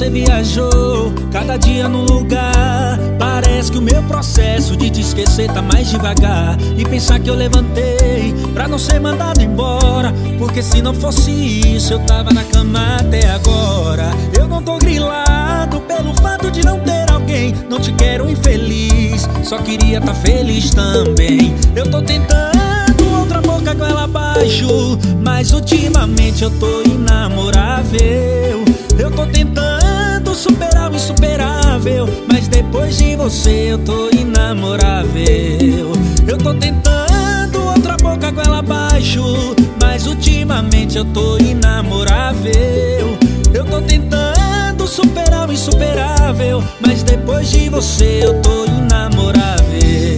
você viajou, cada dia num lugar. Parece que o meu processo de te esquecer tá mais devagar. E pensar que eu levantei pra não ser mandado embora, porque se não fosse isso eu tava na cama até agora. Eu não tô grilado pelo fato de não ter alguém. Não te quero infeliz, só queria tá feliz também. Eu tô tentando outra boca com ela abaixo, mas ultimamente eu tô inamorável. Eu tô tentando superar o insuperável, mas depois de você eu tô inamorável. Eu tô tentando outra boca com ela abaixo, mas ultimamente eu tô inamorável. Eu tô tentando superar o insuperável, mas depois de você eu tô inamorável.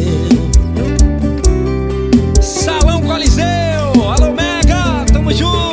Salão Coliseu, alô Mega, tamo junto.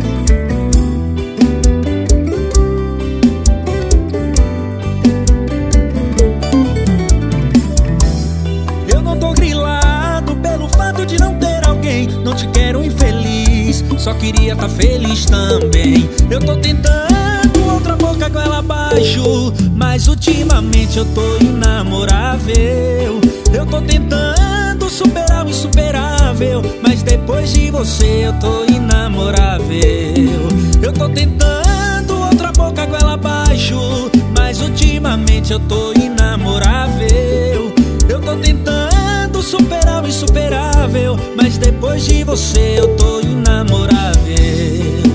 Eu não tô grilado pelo fato de não ter alguém. Não te quero infeliz, só queria tá feliz também. Eu tô tentando outra boca com ela abaixo, mas ultimamente eu tô inamorável. Eu tô tentando superar o insuperável, mas depois de você eu tô inamorável. Eu tô tentando outra boca com ela abaixo, mas ultimamente eu tô inamorável. Eu tô tentando superar o insuperável, mas depois de você eu tô inamorável.